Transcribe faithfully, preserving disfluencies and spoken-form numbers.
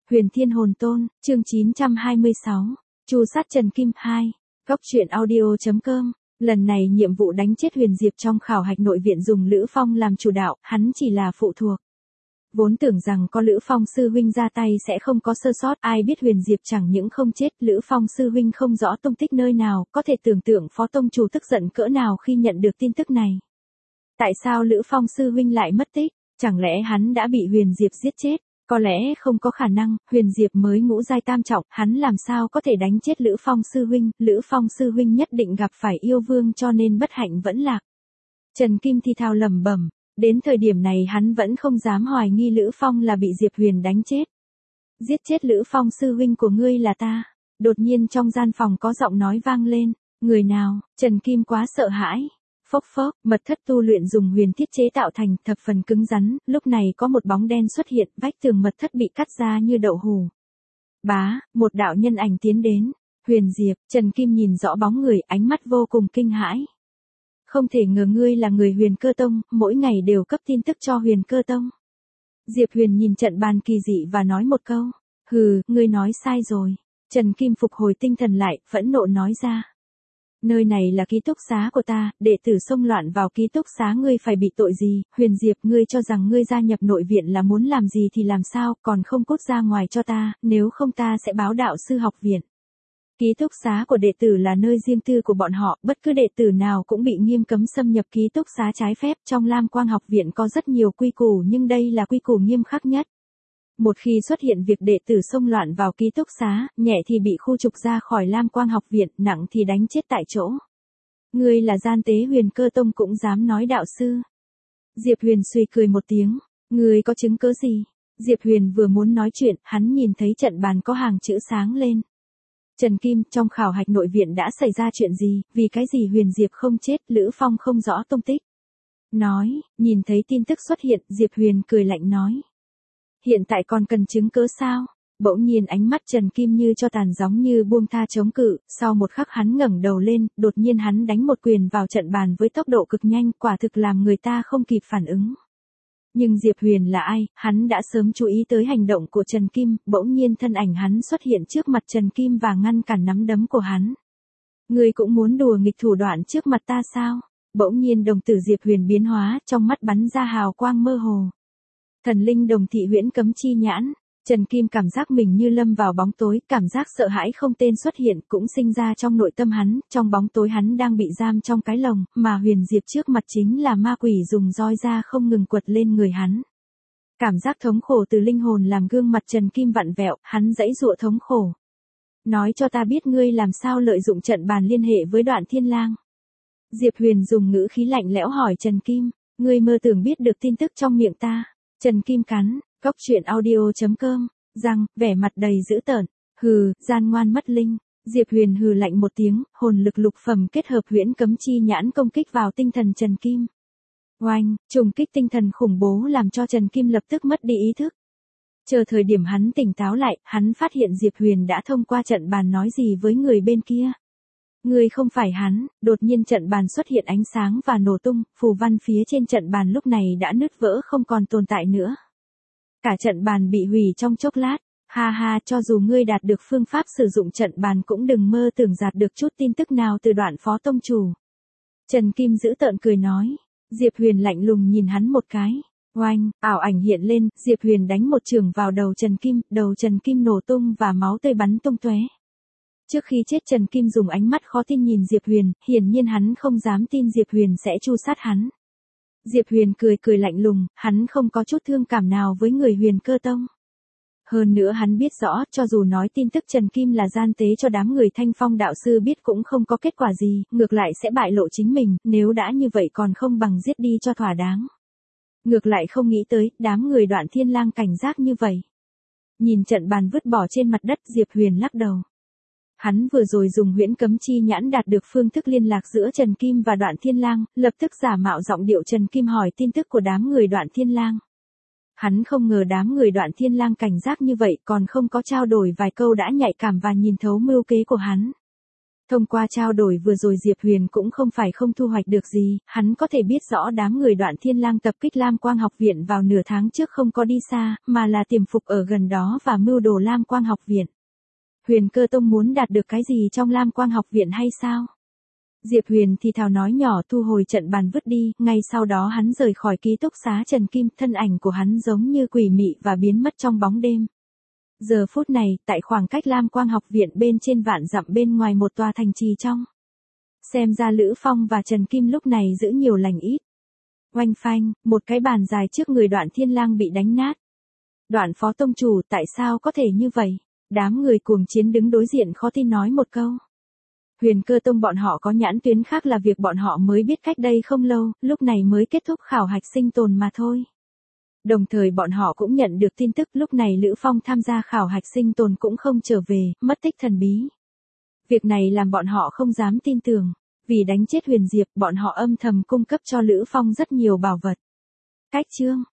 Huyền Thiên Hồn Tôn, chương chín trăm hai mươi sáu, Chu sát Trần Kim hai, Góc truyện audio chấm com. Lần này nhiệm vụ đánh chết Huyền Diệp trong khảo hạch nội viện dùng Lữ Phong làm chủ đạo, hắn chỉ là phụ thuộc. Vốn tưởng rằng có Lữ Phong sư huynh ra tay sẽ không có sơ sót, ai biết Huyền Diệp chẳng những không chết, Lữ Phong sư huynh không rõ tung tích nơi nào, có thể tưởng tượng Phó tông chủ tức giận cỡ nào khi nhận được tin tức này. Tại sao Lữ Phong sư huynh lại mất tích? Chẳng lẽ hắn đã bị Huyền Diệp giết chết? Có lẽ không có khả năng, Huyền Diệp mới ngũ giai tam trọng, hắn làm sao có thể đánh chết Lữ Phong sư huynh, Lữ Phong sư huynh nhất định gặp phải yêu vương cho nên bất hạnh vẫn lạc. Trần Kim thi thào lẩm bẩm, đến thời điểm này hắn vẫn không dám hoài nghi Lữ Phong là bị Diệp Huyền đánh chết. Giết chết Lữ Phong sư huynh của ngươi là ta. Đột nhiên trong gian phòng có giọng nói vang lên, người nào? Trần Kim quá sợ hãi. Phốc phốc, mật thất tu luyện dùng huyền thiết chế tạo thành, thập phần cứng rắn, lúc này có một bóng đen xuất hiện, vách tường mật thất bị cắt ra như đậu hù. Bá, một đạo nhân ảnh tiến đến, Huyền Diệp, Trần Kim nhìn rõ bóng người, ánh mắt vô cùng kinh hãi. Không thể ngờ ngươi là người Huyền Cơ Tông, mỗi ngày đều cấp tin tức cho Huyền Cơ Tông. Diệp Huyền nhìn trận bàn kỳ dị và nói một câu, hừ, ngươi nói sai rồi. Trần Kim phục hồi tinh thần lại, phẫn nộ nói ra. Nơi này là ký túc xá của ta, đệ tử xông loạn vào ký túc xá ngươi phải bị tội gì? Huyền Diệp, ngươi cho rằng ngươi gia nhập nội viện là muốn làm gì thì làm sao, còn không cút ra ngoài cho ta, nếu không ta sẽ báo đạo sư học viện. Ký túc xá của đệ tử là nơi riêng tư của bọn họ, bất cứ đệ tử nào cũng bị nghiêm cấm xâm nhập ký túc xá trái phép. Trong Lam Quang học viện có rất nhiều quy củ nhưng đây là quy củ nghiêm khắc nhất. Một khi xuất hiện việc đệ tử xông loạn vào ký túc xá, nhẹ thì bị khu trục ra khỏi Lam Quang học viện, nặng thì đánh chết tại chỗ. Ngươi là gian tế Huyền Cơ Tông cũng dám nói đạo sư. Diệp Huyền suy cười một tiếng, ngươi có chứng cứ gì? Diệp Huyền vừa muốn nói chuyện, hắn nhìn thấy trận bàn có hàng chữ sáng lên. Trần Kim, trong khảo hạch nội viện đã xảy ra chuyện gì, vì cái gì Huyền Diệp không chết, Lữ Phong không rõ tung tích. Nói, nhìn thấy tin tức xuất hiện, Diệp Huyền cười lạnh nói. Hiện tại còn cần chứng cứ sao? Bỗng nhiên ánh mắt Trần Kim như cho tàn giống như buông tha chống cự, sau một khắc hắn ngẩng đầu lên, đột nhiên hắn đánh một quyền vào trận bàn với tốc độ cực nhanh, quả thực làm người ta không kịp phản ứng. Nhưng Diệp Huyền là ai? Hắn đã sớm chú ý tới hành động của Trần Kim, bỗng nhiên thân ảnh hắn xuất hiện trước mặt Trần Kim và ngăn cản nắm đấm của hắn. Ngươi cũng muốn đùa nghịch thủ đoạn trước mặt ta sao? Bỗng nhiên đồng tử Diệp Huyền biến hóa, trong mắt bắn ra hào quang mơ hồ. Thần linh đồng thị huyễn cấm chi nhãn, Trần Kim cảm giác mình như lâm vào bóng tối, cảm giác sợ hãi không tên xuất hiện cũng sinh ra trong nội tâm hắn, trong bóng tối hắn đang bị giam trong cái lồng, mà Huyền Diệp trước mặt chính là ma quỷ dùng roi da không ngừng quật lên người hắn. Cảm giác thống khổ từ linh hồn làm gương mặt Trần Kim vặn vẹo, hắn giãy giụa thống khổ. Nói cho ta biết ngươi làm sao lợi dụng trận bàn liên hệ với Đoạn Thiên Lang. Diệp Huyền dùng ngữ khí lạnh lẽo hỏi Trần Kim, ngươi mơ tưởng biết được tin tức trong miệng ta. Trần Kim cắn, Góc truyện audio chấm com, răng, vẻ mặt đầy dữ tợn, hừ, gian ngoan mất linh. Diệp Huyền hừ lạnh một tiếng, hồn lực lục phẩm kết hợp huyễn cấm chi nhãn công kích vào tinh thần Trần Kim. Oanh, trùng kích tinh thần khủng bố làm cho Trần Kim lập tức mất đi ý thức. Chờ thời điểm hắn tỉnh táo lại, hắn phát hiện Diệp Huyền đã thông qua trận bàn nói gì với người bên kia. Người không phải hắn, đột nhiên trận bàn xuất hiện ánh sáng và nổ tung, phù văn phía trên trận bàn lúc này đã nứt vỡ không còn tồn tại nữa. Cả trận bàn bị hủy trong chốc lát, ha ha, cho dù ngươi đạt được phương pháp sử dụng trận bàn cũng đừng mơ tưởng đạt được chút tin tức nào từ Đoạn Phó tông chủ. Trần Kim giữ tợn cười nói, Diệp Huyền lạnh lùng nhìn hắn một cái, oanh, ảo ảnh hiện lên, Diệp Huyền đánh một chưởng vào đầu Trần Kim, đầu Trần Kim nổ tung và máu tươi bắn tung tóe. Trước khi chết Trần Kim dùng ánh mắt khó tin nhìn Diệp Huyền, hiển nhiên hắn không dám tin Diệp Huyền sẽ tru sát hắn. Diệp Huyền cười cười lạnh lùng, hắn không có chút thương cảm nào với người Huyền Cơ Tông. Hơn nữa hắn biết rõ, cho dù nói tin tức Trần Kim là gian tế cho đám người Thanh Phong đạo sư biết cũng không có kết quả gì, ngược lại sẽ bại lộ chính mình, nếu đã như vậy còn không bằng giết đi cho thỏa đáng. Ngược lại không nghĩ tới, đám người Đoạn Thiên Lang cảnh giác như vậy. Nhìn trận bàn vứt bỏ trên mặt đất, Diệp Huyền lắc đầu. Hắn vừa rồi dùng huyễn cấm chi nhãn đạt được phương thức liên lạc giữa Trần Kim và Đoạn Thiên Lang, lập tức giả mạo giọng điệu Trần Kim hỏi tin tức của đám người Đoạn Thiên Lang. Hắn không ngờ đám người Đoạn Thiên Lang cảnh giác như vậy, còn không có trao đổi vài câu đã nhạy cảm và nhìn thấu mưu kế của hắn. Thông qua trao đổi vừa rồi Diệp Huyền cũng không phải không thu hoạch được gì, hắn có thể biết rõ đám người Đoạn Thiên Lang tập kích Lam Quang học viện vào nửa tháng trước không có đi xa, mà là tiềm phục ở gần đó và mưu đồ Lam Quang học viện. Huyền Cơ Tông muốn đạt được cái gì trong Lam Quang học viện hay sao? Diệp Huyền thì thào nói nhỏ thu hồi trận bàn vứt đi, ngay sau đó hắn rời khỏi ký túc xá Trần Kim, thân ảnh của hắn giống như quỷ mị và biến mất trong bóng đêm. Giờ phút này, tại khoảng cách Lam Quang học viện bên trên vạn dặm bên ngoài một tòa thành trì trong. Xem ra Lữ Phong và Trần Kim lúc này giữ nhiều lành ít. Oanh phanh, một cái bàn dài trước người Đoạn Thiên Lang bị đánh nát. Đoạn phó tông chủ, tại sao có thể như vậy? Đám người cuồng chiến đứng đối diện khó tin nói một câu. Huyền Cơ Tông bọn họ có nhãn tuyến khác là việc bọn họ mới biết cách đây không lâu, lúc này mới kết thúc khảo hạch sinh tồn mà thôi. Đồng thời bọn họ cũng nhận được tin tức lúc này Lữ Phong tham gia khảo hạch sinh tồn cũng không trở về, mất tích thần bí. Việc này làm bọn họ không dám tin tưởng, vì đánh chết Huyền Diệp bọn họ âm thầm cung cấp cho Lữ Phong rất nhiều bảo vật. Cách chương